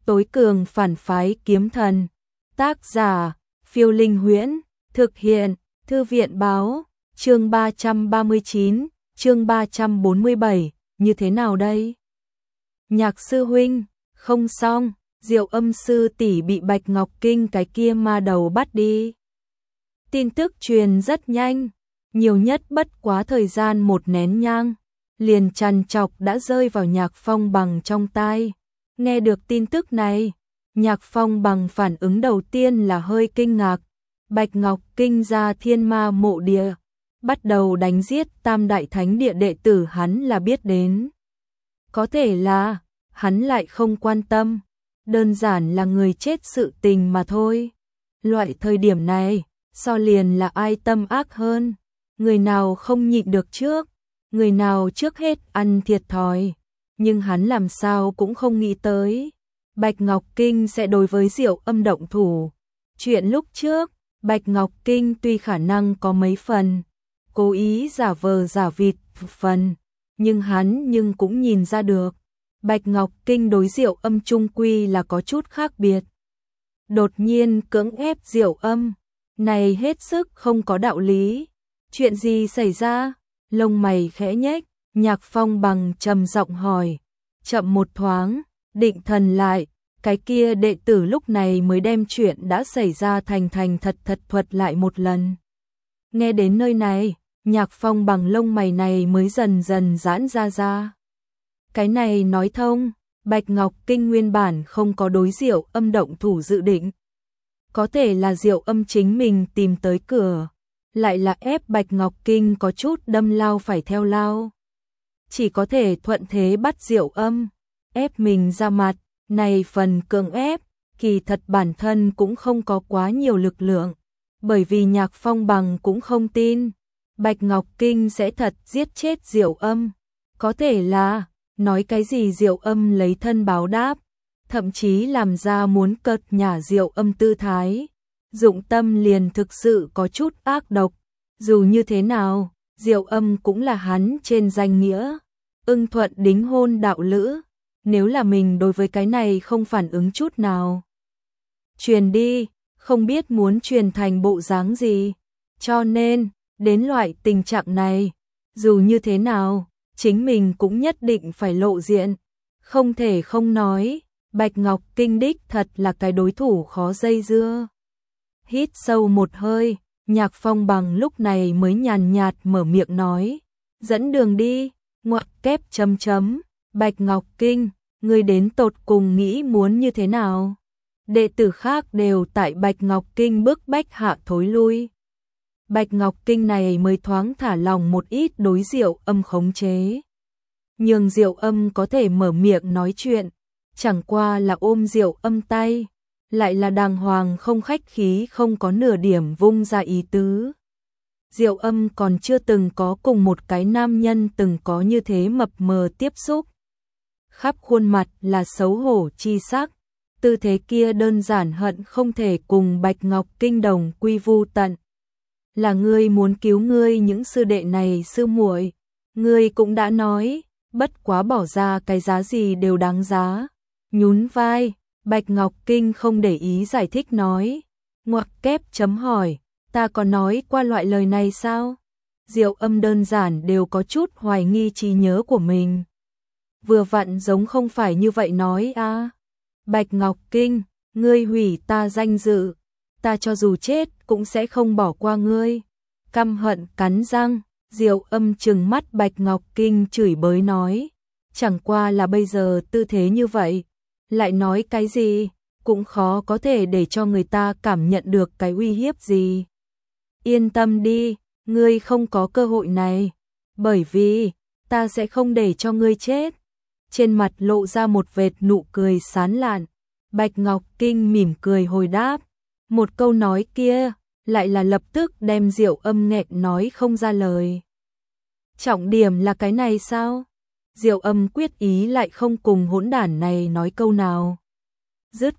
Tối cường phản phái kiếm thần. Tác giả, Phiêu Linh Huyễn. Thực hiện, Thư viện Báo. Chương 339, chương 347, như thế nào đây? Nhạc sư huynh, không xong, Diệu Âm sư tỷ bị Bạch Ngọc Kinh cái kia ma đầu bắt đi. Tin tức truyền rất nhanh, nhiều nhất bất quá thời gian một nén nhang, liền trằn trọc đã rơi vào Nhạc Phong Bằng trong tai. Nghe được tin tức này, Nhạc Phong Bằng phản ứng đầu tiên là hơi kinh ngạc. Bạch Ngọc Kinh ra Thiên Ma mộ địa, bắt đầu đánh giết Tam Đại Thánh Địa đệ tử hắn là biết đến. Có thể là, hắn lại không quan tâm, đơn giản là người chết sự tình mà thôi. Loại thời điểm này, so liền là ai tâm ác hơn, người nào không nhịn được trước, người nào trước hết ăn thiệt thòi. Nhưng hắn làm sao cũng không nghĩ tới, Bạch Ngọc Kinh sẽ đối với Diệu Âm động thủ. Chuyện lúc trước, Bạch Ngọc Kinh tuy khả năng có mấy phần cố ý giả vờ giả vịt phần, nhưng hắn cũng nhìn ra được, Bạch Ngọc Kinh đối Diệu Âm chung quy là có chút khác biệt. Đột nhiên cưỡng ép Diệu Âm, này hết sức không có đạo lý. Chuyện gì xảy ra? Lông mày khẽ nhếch, Nhạc Phong Bằng trầm giọng hỏi. Chậm một thoáng, định thần lại, cái kia đệ tử lúc này mới đem chuyện đã xảy ra thành thật thuật lại một lần. Nghe đến nơi này, Nhạc Phong Bằng lông mày này mới dần dần giãn ra. Cái này nói thông, Bạch Ngọc Kinh nguyên bản không có đối Diệu Âm động thủ dự định. Có thể là Diệu Âm chính mình tìm tới cửa, lại là ép Bạch Ngọc Kinh có chút đâm lao phải theo lao. Chỉ có thể thuận thế bắt Diệu Âm, ép mình ra mặt, này phần cưỡng ép, kỳ thật bản thân cũng không có quá nhiều lực lượng, bởi vì Nhạc Phong Bằng cũng không tin Bạch Ngọc Kinh sẽ thật giết chết Diệu Âm. Có thể là, nói cái gì Diệu Âm lấy thân báo đáp, thậm chí làm ra muốn cợt nhả Diệu Âm tư thái. Dụng tâm liền thực sự có chút ác độc. Dù như thế nào, Diệu Âm cũng là hắn trên danh nghĩa ưng thuận đính hôn đạo lữ, nếu là mình đối với cái này không phản ứng chút nào. Truyền đi, không biết muốn truyền thành bộ dáng gì, cho nên, đến loại tình trạng này, dù như thế nào, chính mình cũng nhất định phải lộ diện, không thể không nói, Bạch Ngọc Kinh đích thật là cái đối thủ khó dây dưa. Hít sâu một hơi, Nhạc Phong Bằng lúc này mới nhàn nhạt mở miệng nói, dẫn đường đi, ngoặc kép chấm chấm, Bạch Ngọc Kinh, ngươi đến tột cùng nghĩ muốn như thế nào? Đệ tử khác đều tại Bạch Ngọc Kinh bức bách hạ thối lui. Bạch Ngọc Kinh này mới thoáng thả lòng một ít đối Diệu Âm khống chế. Nhưng Diệu Âm có thể mở miệng nói chuyện, chẳng qua là ôm Diệu Âm tay, lại là đàng hoàng không khách khí không có nửa điểm vung ra ý tứ. Diệu Âm còn chưa từng có cùng một cái nam nhân từng có như thế mập mờ tiếp xúc. Khắp khuôn mặt là xấu hổ chi sắc, tư thế kia đơn giản hận không thể cùng Bạch Ngọc Kinh đồng quy vu tận. Là ngươi muốn cứu ngươi những sư đệ này sư muội, ngươi cũng đã nói, bất quá bỏ ra cái giá gì đều đáng giá. Nhún vai, Bạch Ngọc Kinh không để ý giải thích nói, ngoặc kép chấm hỏi, ta có nói qua loại lời này sao? Diệu Âm đơn giản đều có chút hoài nghi trí nhớ của mình. Vừa vặn giống không phải như vậy nói à. Bạch Ngọc Kinh, ngươi hủy ta danh dự, ta cho dù chết cũng sẽ không bỏ qua ngươi. Căm hận cắn răng, Diệu Âm trừng mắt Bạch Ngọc Kinh chửi bới nói, chẳng qua là bây giờ tư thế như vậy, lại nói cái gì, cũng khó có thể để cho người ta cảm nhận được cái uy hiếp gì. Yên tâm đi, ngươi không có cơ hội này, bởi vì ta sẽ không để cho ngươi chết. Trên mặt lộ ra một vệt nụ cười sán lạn, Bạch Ngọc Kinh mỉm cười hồi đáp, một câu nói kia lại là lập tức đem Diệu Âm nghẹn nói không ra lời. Trọng điểm là cái này sao? Diệu Âm quyết ý lại không cùng hỗn đản này nói câu nào. Dứt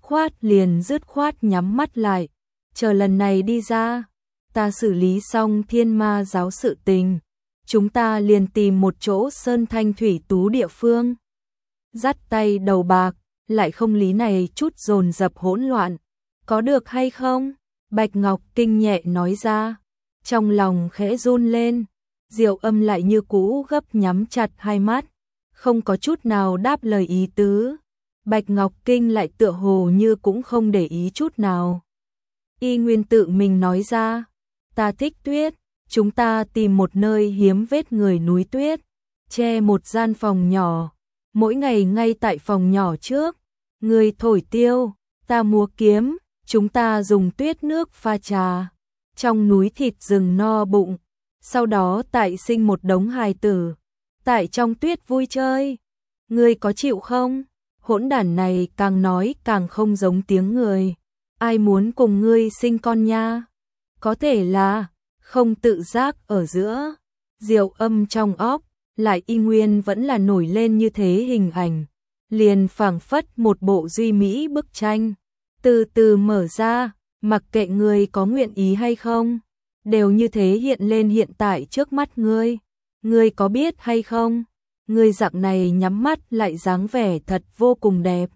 khoát nhắm mắt lại, chờ lần này đi ra, ta xử lý xong Thiên Ma giáo sự tình, chúng ta liền tìm một chỗ sơn thanh thủy tú địa phương. Dắt tay đầu bạc, lại không lý này chút dồn dập hỗn loạn. Có được hay không? Bạch Ngọc Kinh nhẹ nói ra, trong lòng khẽ run lên. Diệu Âm lại như cũ gấp nhắm chặt hai mắt, không có chút nào đáp lời ý tứ. Bạch Ngọc Kinh lại tựa hồ như cũng không để ý chút nào. Y Nguyên tự mình nói ra, ta thích tuyết, chúng ta tìm một nơi hiếm vết người núi tuyết, che một gian phòng nhỏ, mỗi ngày ngay tại phòng nhỏ trước, người thổi tiêu, ta múa kiếm, chúng ta dùng tuyết nước pha trà, trong núi thịt rừng no bụng, sau đó tại sinh một đống hài tử, tại trong tuyết vui chơi. Ngươi có chịu không? Hỗn đản này càng nói càng không giống tiếng người. Ai muốn cùng ngươi sinh con nha? Có thể là không tự giác ở giữa. Diệu Âm trong óc lại y nguyên vẫn là nổi lên như thế hình ảnh, liền phảng phất một bộ duy mỹ bức tranh, từ từ mở ra, mặc kệ ngươi có nguyện ý hay không, đều như thế hiện lên hiện tại trước mắt ngươi. Ngươi có biết hay không? Ngươi dạng này nhắm mắt lại dáng vẻ thật vô cùng đẹp.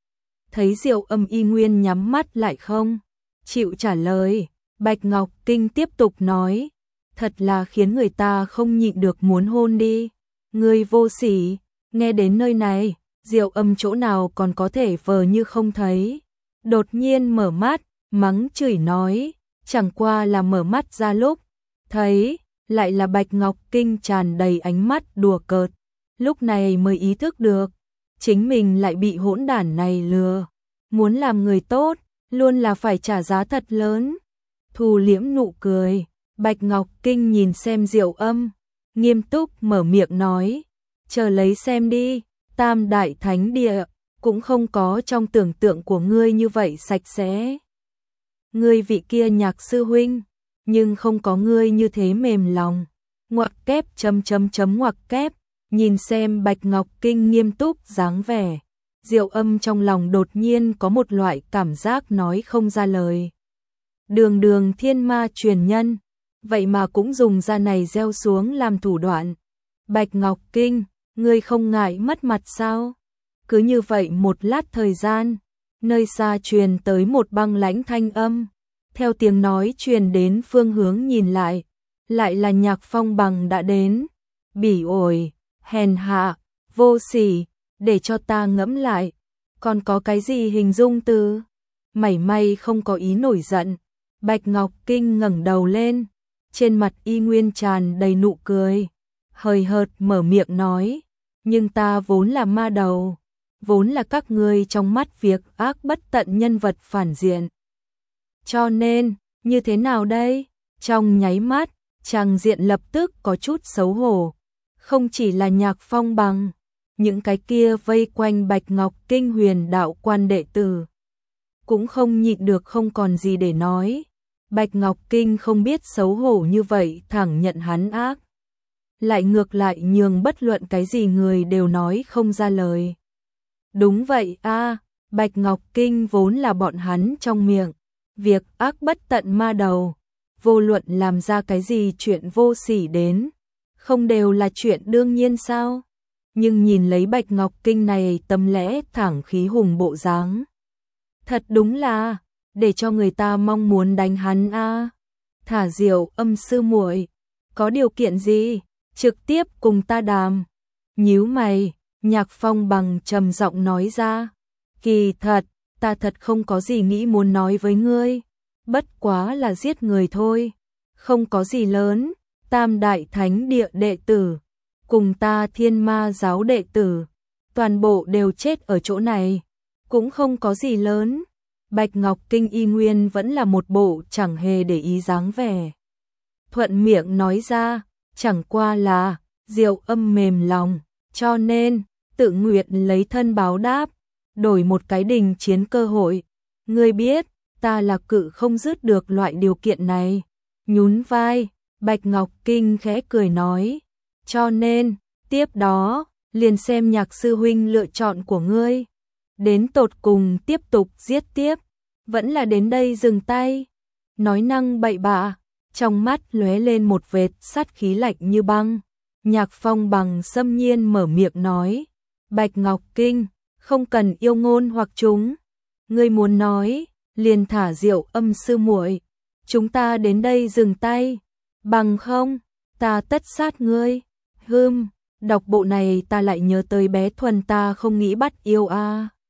Thấy Diệu Âm y nguyên nhắm mắt lại không chịu trả lời, Bạch Ngọc Kinh tiếp tục nói, thật là khiến người ta không nhịn được muốn hôn đi. Ngươi vô sỉ. Nghe đến nơi này, Diệu Âm chỗ nào còn có thể vờ như không thấy. Đột nhiên mở mắt, mắng chửi nói, chẳng qua là mở mắt ra lúc thấy lại là Bạch Ngọc Kinh tràn đầy ánh mắt đùa cợt. Lúc này mới ý thức được, chính mình lại bị hỗn đản này lừa. Muốn làm người tốt, luôn là phải trả giá thật lớn. Thu liễm nụ cười, Bạch Ngọc Kinh nhìn xem Diệu Âm, nghiêm túc mở miệng nói, chờ lấy xem đi, Tam Đại Thánh Địa cũng không có trong tưởng tượng của ngươi như vậy sạch sẽ. Ngươi vị kia Nhạc sư huynh, nhưng không có ngươi như thế mềm lòng. Ngoặc kép ngoặc kép, nhìn xem Bạch Ngọc Kinh nghiêm túc dáng vẻ, Diệu Âm trong lòng đột nhiên có một loại cảm giác nói không ra lời. Đường đường thiên ma truyền nhân, vậy mà cũng dùng ra này gieo xuống làm thủ đoạn. Bạch Ngọc Kinh, ngươi không ngại mất mặt sao? Cứ như vậy một lát thời gian, nơi xa truyền tới một băng lãnh thanh âm. Theo tiếng nói truyền đến phương hướng nhìn lại là Nhạc Phong Bằng đã đến. Bỉ ổi, hèn hạ, vô sỉ, để cho ta ngẫm lại, còn có cái gì hình dung từ? Mảy may không có ý nổi giận. Bạch Ngọc Kinh ngẩng đầu lên, trên mặt y nguyên tràn đầy nụ cười, hời hợt mở miệng nói, nhưng ta vốn là ma đầu, vốn là các ngươi trong mắt việc ác bất tận nhân vật phản diện. Cho nên, như thế nào đây? Trong nháy mắt, tràng diện lập tức có chút xấu hổ. Không chỉ là Nhạc Phong Bằng, những cái kia vây quanh Bạch Ngọc Kinh huyền đạo quan đệ tử cũng không nhịn được không còn gì để nói. Bạch Ngọc Kinh không biết xấu hổ như vậy thẳng nhận hắn ác, lại ngược lại nhường bất luận cái gì người đều nói không ra lời. Đúng vậy a, Bạch Ngọc Kinh vốn là bọn hắn trong miệng việc ác bất tận ma đầu, vô luận làm ra cái gì chuyện vô sỉ đến, không đều là chuyện đương nhiên sao? Nhưng nhìn lấy Bạch Ngọc Kinh này tâm lẽ thẳng khí hùng bộ dáng, thật đúng là để cho người ta mong muốn đánh hắn a. Thả Diệu Âm sư muội, có điều kiện gì, trực tiếp cùng ta đàm. Nhíu mày, Nhạc Phong Bằng trầm giọng nói ra, kỳ thật, ta thật không có gì nghĩ muốn nói với ngươi, bất quá là giết người thôi, không có gì lớn. Tam Đại Thánh Địa đệ tử cùng ta Thiên Ma giáo đệ tử toàn bộ đều chết ở chỗ này, cũng không có gì lớn. Bạch Ngọc Kinh y nguyên vẫn là một bộ chẳng hề để ý dáng vẻ, thuận miệng nói ra, chẳng qua là Diệu Âm mềm lòng, cho nên tự nguyện lấy thân báo đáp, đổi một cái đình chiến cơ hội. Ngươi biết, ta là cự không dứt được loại điều kiện này. Nhún vai, Bạch Ngọc Kinh khẽ cười nói, cho nên, tiếp đó, liền xem Nhạc sư huynh lựa chọn của ngươi. Đến tột cùng tiếp tục giết tiếp, vẫn là đến đây dừng tay. Nói năng bậy bạ, trong mắt lóe lên một vệt sát khí lạnh như băng. Nhạc Phong Bằng xâm nhiên mở miệng nói, Bạch Ngọc Kinh, không cần yêu ngôn hoặc chúng. Ngươi muốn nói, liền thả Diệu Âm sư muội, chúng ta đến đây dừng tay, bằng không, ta tất sát ngươi. Đọc bộ này ta lại nhớ tới bé Thuần, ta không nghĩ bắt yêu a.